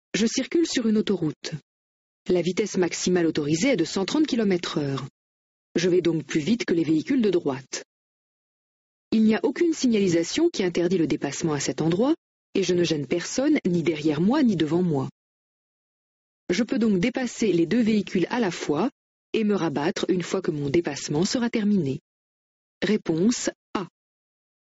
Je circule sur une autoroute. La vitesse maximale autorisée est de 130 km/h. Je vais donc plus vite que les véhicules de droite. Il n'y a aucune signalisation qui interdit le dépassement à cet endroit, et je ne gêne personne ni derrière moi ni devant moi. Je peux donc dépasser les deux véhicules à la fois et me rabattre une fois que mon dépassement sera terminé. Réponse